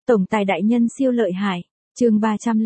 Tổng tài đại nhân siêu lợi hại. Chương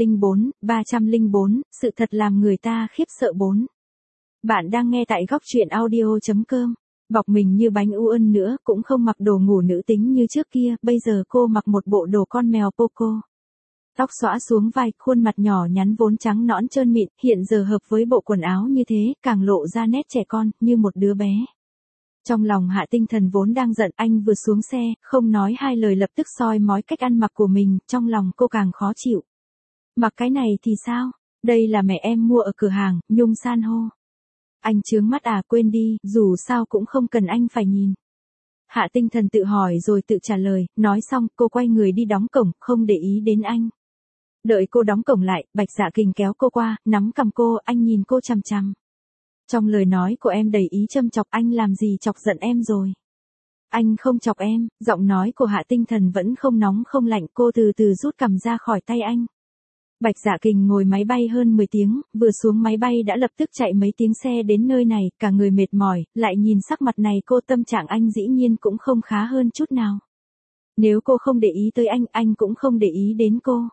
304, sự thật làm người ta khiếp sợ 4. Bạn đang nghe tại góc truyện audio.com. Bọc mình như bánh u ân nữa, cũng không mặc đồ ngủ nữ tính như trước kia, bây giờ cô mặc một bộ đồ con mèo Poco. Tóc xõa xuống vai, khuôn mặt nhỏ nhắn vốn trắng nõn trơn mịn, hiện giờ hợp với bộ quần áo như thế, càng lộ ra nét trẻ con, như một đứa bé. Trong lòng Hạ Tinh Thần vốn đang giận, anh vừa xuống xe, không nói hai lời lập tức soi mói cách ăn mặc của mình, trong lòng cô càng khó chịu. Mặc cái này thì sao? Đây là mẹ em mua ở cửa hàng, Nhung san hô. Anh chướng mắt à, quên đi, dù sao cũng không cần anh phải nhìn. Hạ Tinh Thần tự hỏi rồi tự trả lời, nói xong, cô quay người đi đóng cổng, không để ý đến anh. Đợi cô đóng cổng lại, Bạch Dạ Kình kéo cô qua, nắm cằm cô, anh nhìn cô chằm chằm. Trong lời nói của em đầy ý châm chọc, anh làm gì chọc giận em rồi? Anh không chọc em. Giọng nói của Hạ Tinh Thần vẫn không nóng không lạnh, cô từ từ rút cằm ra khỏi tay anh. Bạch Dạ Kình ngồi máy bay hơn 10 tiếng, vừa xuống máy bay đã lập tức chạy mấy tiếng xe đến nơi này, cả người mệt mỏi, lại nhìn sắc mặt này cô, tâm trạng anh dĩ nhiên cũng không khá hơn chút nào. Nếu cô không để ý tới anh cũng không để ý đến cô.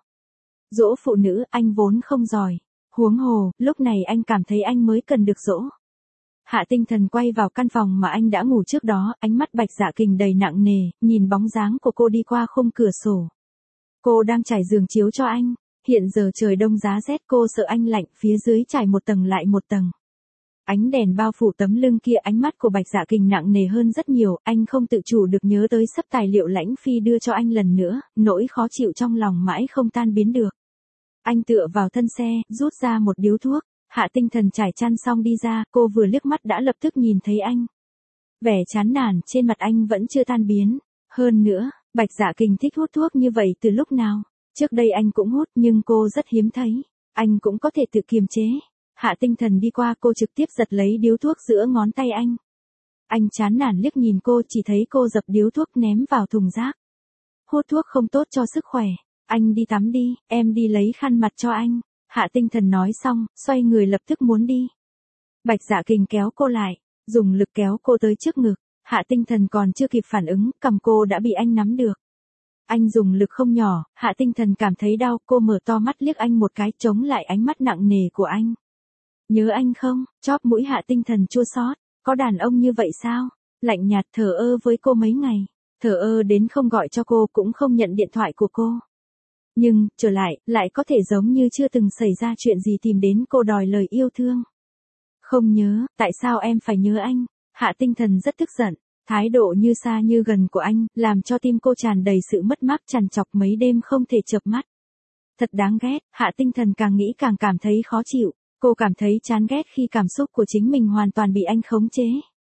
Dỗ phụ nữ, anh vốn không giỏi. Huống hồ, lúc này anh cảm thấy anh mới cần được dỗ. Hạ Tinh Thần quay vào căn phòng mà anh đã ngủ trước đó, ánh mắt Bạch Dạ Kình đầy nặng nề, nhìn bóng dáng của cô đi qua khung cửa sổ. Cô đang trải giường chiếu cho anh, hiện giờ trời đông giá rét, cô sợ anh lạnh, phía dưới trải một tầng lại một tầng. Ánh đèn bao phủ tấm lưng kia, ánh mắt của Bạch Dạ Kình nặng nề hơn rất nhiều, anh không tự chủ được nhớ tới sấp tài liệu Lãnh Phi đưa cho anh lần nữa, nỗi khó chịu trong lòng mãi không tan biến được. Anh tựa vào thân xe, rút ra một điếu thuốc. Hạ Tinh Thần trải chăn xong đi ra, cô vừa liếc mắt đã lập tức nhìn thấy anh. Vẻ chán nản trên mặt anh vẫn chưa tan biến. Hơn nữa, Bạch Dạ Kình thích hút thuốc như vậy từ lúc nào? Trước đây anh cũng hút nhưng cô rất hiếm thấy. Anh cũng có thể tự kiềm chế. Hạ Tinh Thần đi qua, cô trực tiếp giật lấy điếu thuốc giữa ngón tay anh. Anh chán nản liếc nhìn cô, chỉ thấy cô dập điếu thuốc ném vào thùng rác. Hút thuốc không tốt cho sức khỏe. Anh đi tắm đi, em đi lấy khăn mặt cho anh. Hạ Tinh Thần nói xong, xoay người lập tức muốn đi. Bạch Dạ Kình kéo cô lại, dùng lực kéo cô tới trước ngực. Hạ Tinh Thần còn chưa kịp phản ứng, cầm cô đã bị anh nắm được. Anh dùng lực không nhỏ, Hạ Tinh Thần cảm thấy đau, cô mở to mắt liếc anh một cái, chống lại ánh mắt nặng nề của anh. Nhớ anh không? Chóp mũi Hạ Tinh Thần chua xót. Có đàn ông như vậy sao? Lạnh nhạt thờ ơ với cô mấy ngày. Thờ ơ đến không gọi cho cô, cũng không nhận điện thoại của cô. Nhưng, trở lại có thể giống như chưa từng xảy ra chuyện gì tìm đến cô đòi lời yêu thương. Không nhớ, tại sao em phải nhớ anh? Hạ Tinh Thần rất tức giận, thái độ như xa như gần của anh, làm cho tim cô tràn đầy sự mất mát, trằn trọc mấy đêm không thể chợp mắt. Thật đáng ghét, Hạ Tinh Thần càng nghĩ càng cảm thấy khó chịu, cô cảm thấy chán ghét khi cảm xúc của chính mình hoàn toàn bị anh khống chế.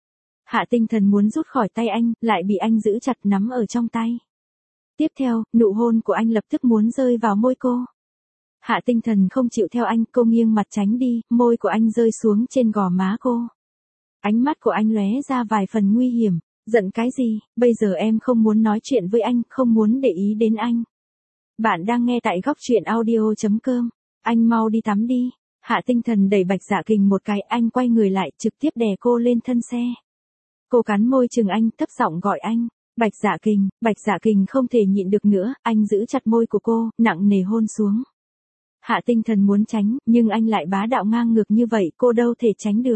Hạ Tinh Thần muốn rút khỏi tay anh, lại bị anh giữ chặt nắm ở trong tay. Tiếp theo, nụ hôn của anh lập tức muốn rơi vào môi cô. Hạ Tinh Thần không chịu theo anh, cô nghiêng mặt tránh đi, môi của anh rơi xuống trên gò má cô. Ánh mắt của anh lóe ra vài phần nguy hiểm, giận cái gì, bây giờ em không muốn nói chuyện với anh, không muốn để ý đến anh. Bạn đang nghe tại góc truyện audio.com, anh mau đi tắm đi. Hạ Tinh Thần đẩy Bạch Dạ Kình một cái, anh quay người lại, trực tiếp đè cô lên thân xe. Cô cắn môi chừng anh, thấp giọng gọi anh. Bạch Dạ Kình không thể nhịn được nữa, anh giữ chặt môi của cô, nặng nề hôn xuống. Hạ Tinh Thần muốn tránh, nhưng anh lại bá đạo ngang ngược như vậy, cô đâu thể tránh được.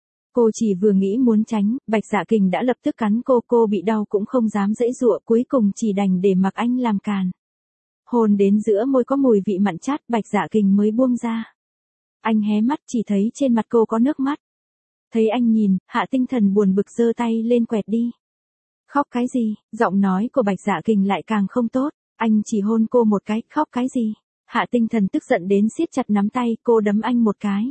Cô chỉ vừa nghĩ muốn tránh, Bạch Dạ Kình đã lập tức cắn cô bị đau cũng không dám giãy giụa, cuối cùng chỉ đành để mặc anh làm càn. Hôn đến giữa môi có mùi vị mặn chát, Bạch Dạ Kình mới buông ra. Anh hé mắt, chỉ thấy trên mặt cô có nước mắt. Thấy anh nhìn, Hạ Tinh Thần buồn bực giơ tay lên quẹt đi. Khóc cái gì? Giọng nói của Bạch Dạ Kình lại càng không tốt. Anh chỉ hôn cô một cái, khóc cái gì? Hạ Tinh Thần tức giận đến siết chặt nắm tay, cô đấm anh một cái.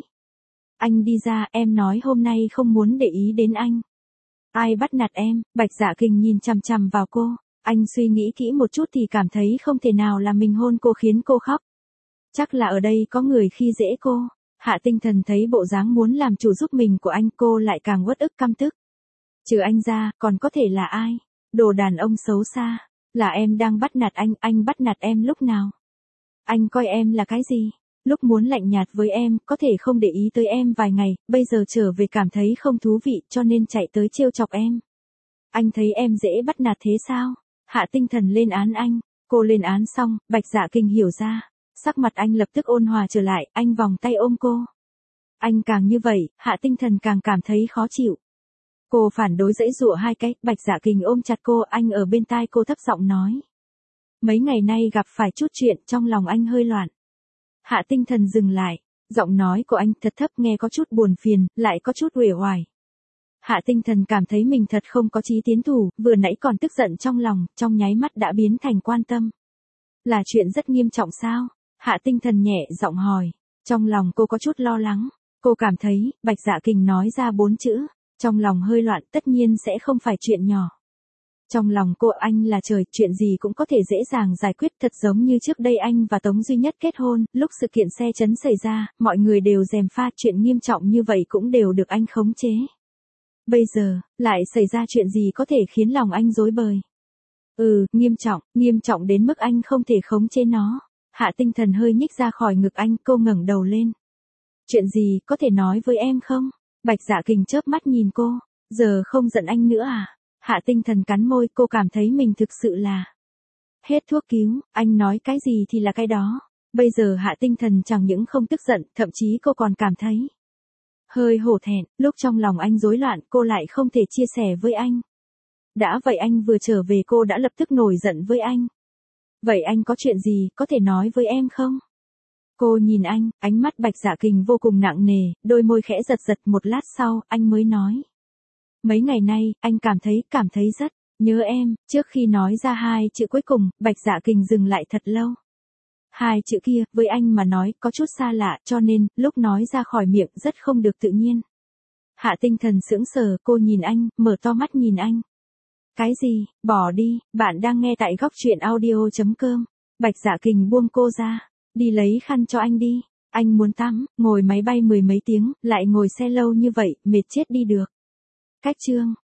Anh đi ra, em nói hôm nay không muốn để ý đến anh. Ai bắt nạt em? Bạch Dạ Kình nhìn chằm chằm vào cô. Anh suy nghĩ kỹ một chút thì cảm thấy không thể nào là mình hôn cô khiến cô khóc. Chắc là ở đây có người khi dễ cô. Hạ Tinh Thần thấy bộ dáng muốn làm chủ giúp mình của anh, cô lại càng uất ức căm tức. Trừ anh ra, còn có thể là ai? Đồ đàn ông xấu xa. Là em đang bắt nạt anh bắt nạt em lúc nào? Anh coi em là cái gì? Lúc muốn lạnh nhạt với em, có thể không để ý tới em vài ngày, bây giờ trở về cảm thấy không thú vị cho nên chạy tới trêu chọc em. Anh thấy em dễ bắt nạt thế sao? Hạ Tinh Thần lên án anh. Cô lên án xong, Bạch Dạ Kình hiểu ra. Sắc mặt anh lập tức ôn hòa trở lại, anh vòng tay ôm cô. Anh càng như vậy, Hạ Tinh Thần càng cảm thấy khó chịu. Cô phản đối giãy giụa hai cái, Bạch Dạ Kình ôm chặt cô, anh ở bên tai cô thấp giọng nói. Mấy ngày nay gặp phải chút chuyện, trong lòng anh hơi loạn. Hạ Tinh Thần dừng lại, giọng nói của anh thật thấp nghe có chút buồn phiền, lại có chút uể oải. Hạ Tinh Thần cảm thấy mình thật không có chí tiến thủ, vừa nãy còn tức giận trong lòng, trong nháy mắt đã biến thành quan tâm. Là chuyện rất nghiêm trọng sao? Hạ Tinh Thần nhẹ giọng hỏi. Trong lòng cô có chút lo lắng. Cô cảm thấy, Bạch Dạ Kình nói ra 4 chữ. Trong lòng hơi loạn, tất nhiên sẽ không phải chuyện nhỏ. Trong lòng cô, anh là trời, chuyện gì cũng có thể dễ dàng giải quyết, thật giống như trước đây anh và Tống Duy Nhất kết hôn, lúc sự kiện xe chấn xảy ra, mọi người đều gièm pha, chuyện nghiêm trọng như vậy cũng đều được anh khống chế. Bây giờ, lại xảy ra chuyện gì có thể khiến lòng anh rối bời. Nghiêm trọng đến mức anh không thể khống chế nó. Hạ Tinh Thần hơi nhích ra khỏi ngực anh, cô ngẩng đầu lên. Chuyện gì, có thể nói với em không? Bạch Dạ Kình chớp mắt nhìn cô, giờ không giận anh nữa à? Hạ Tinh Thần cắn môi, cô cảm thấy mình thực sự là hết thuốc cứu, anh nói cái gì thì là cái đó. Bây giờ Hạ Tinh Thần chẳng những không tức giận, thậm chí cô còn cảm thấy hơi hổ thẹn, lúc trong lòng anh rối loạn, cô lại không thể chia sẻ với anh. Đã vậy anh vừa trở về cô đã lập tức nổi giận với anh. Vậy anh có chuyện gì, có thể nói với em không? Cô nhìn anh, ánh mắt Bạch Dạ Kình vô cùng nặng nề, đôi môi khẽ giật giật, một lát sau, anh mới nói. Mấy ngày nay, anh cảm thấy rất nhớ em. Trước khi nói ra 2 chữ cuối cùng, Bạch Dạ Kình dừng lại thật lâu. 2 chữ kia, với anh mà nói, có chút xa lạ, cho nên, lúc nói ra khỏi miệng rất không được tự nhiên. Hạ Tinh Thần sững sờ, cô nhìn anh, mở to mắt nhìn anh. Cái gì, bỏ đi, bạn đang nghe tại góc truyện audio.com. Bạch Dạ Kình buông cô ra, đi lấy khăn cho anh đi. Anh muốn tắm, ngồi máy bay 10 mấy tiếng, lại ngồi xe lâu như vậy, mệt chết đi được. Cách chương.